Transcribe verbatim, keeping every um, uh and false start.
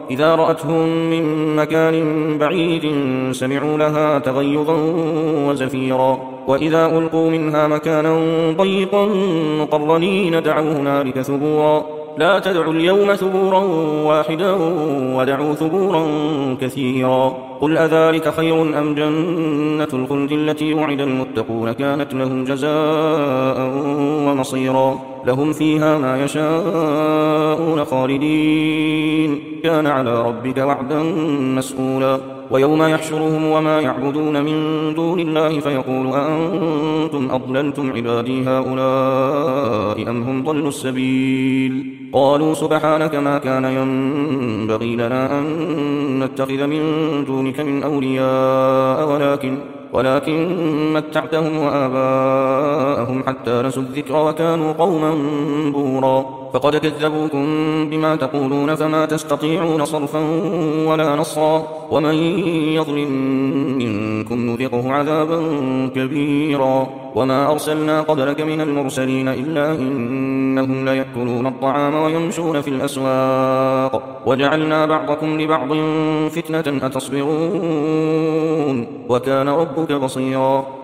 إذا رأتهم من مكان بعيد سمعوا لها تغيظا وزفيرا وإذا ألقوا منها مكانا ضيقا مقرنين دعوا هنالك ثبورا لا تدعوا اليوم ثبورا واحدا ودعوا ثبورا كثيرا قل أذلك خير أم جنة الخلد التي وعد المتقون كانت لهم جزاء ومصيرا لهم فيها ما يشاءون خالدين كان على ربك وعدا مسئولا ويوم يحشرهم وما يعبدون من دون الله فيقول أأنتم أضللتم عبادي هؤلاء أم هم ضلوا السبيل قالوا سبحانك ما كان ينبغي لنا أن نتخذ من دونك من أولياء ولكن ولكن متعتهم وآباءهم حتى نسوا الذكر وكانوا قوما بورا فقد كذبوكم بما تقولون فما تستطيعون صرفا ولا نصرا ومن يظلم منكم نذقه عذابا كبيرا وما أرسلنا قبلك من المرسلين إلا إنهم ليأكلون الطعام ويمشون في الأسواق وجعلنا بعضكم لبعض فتنة أتصبرون وكان ربك بصيرا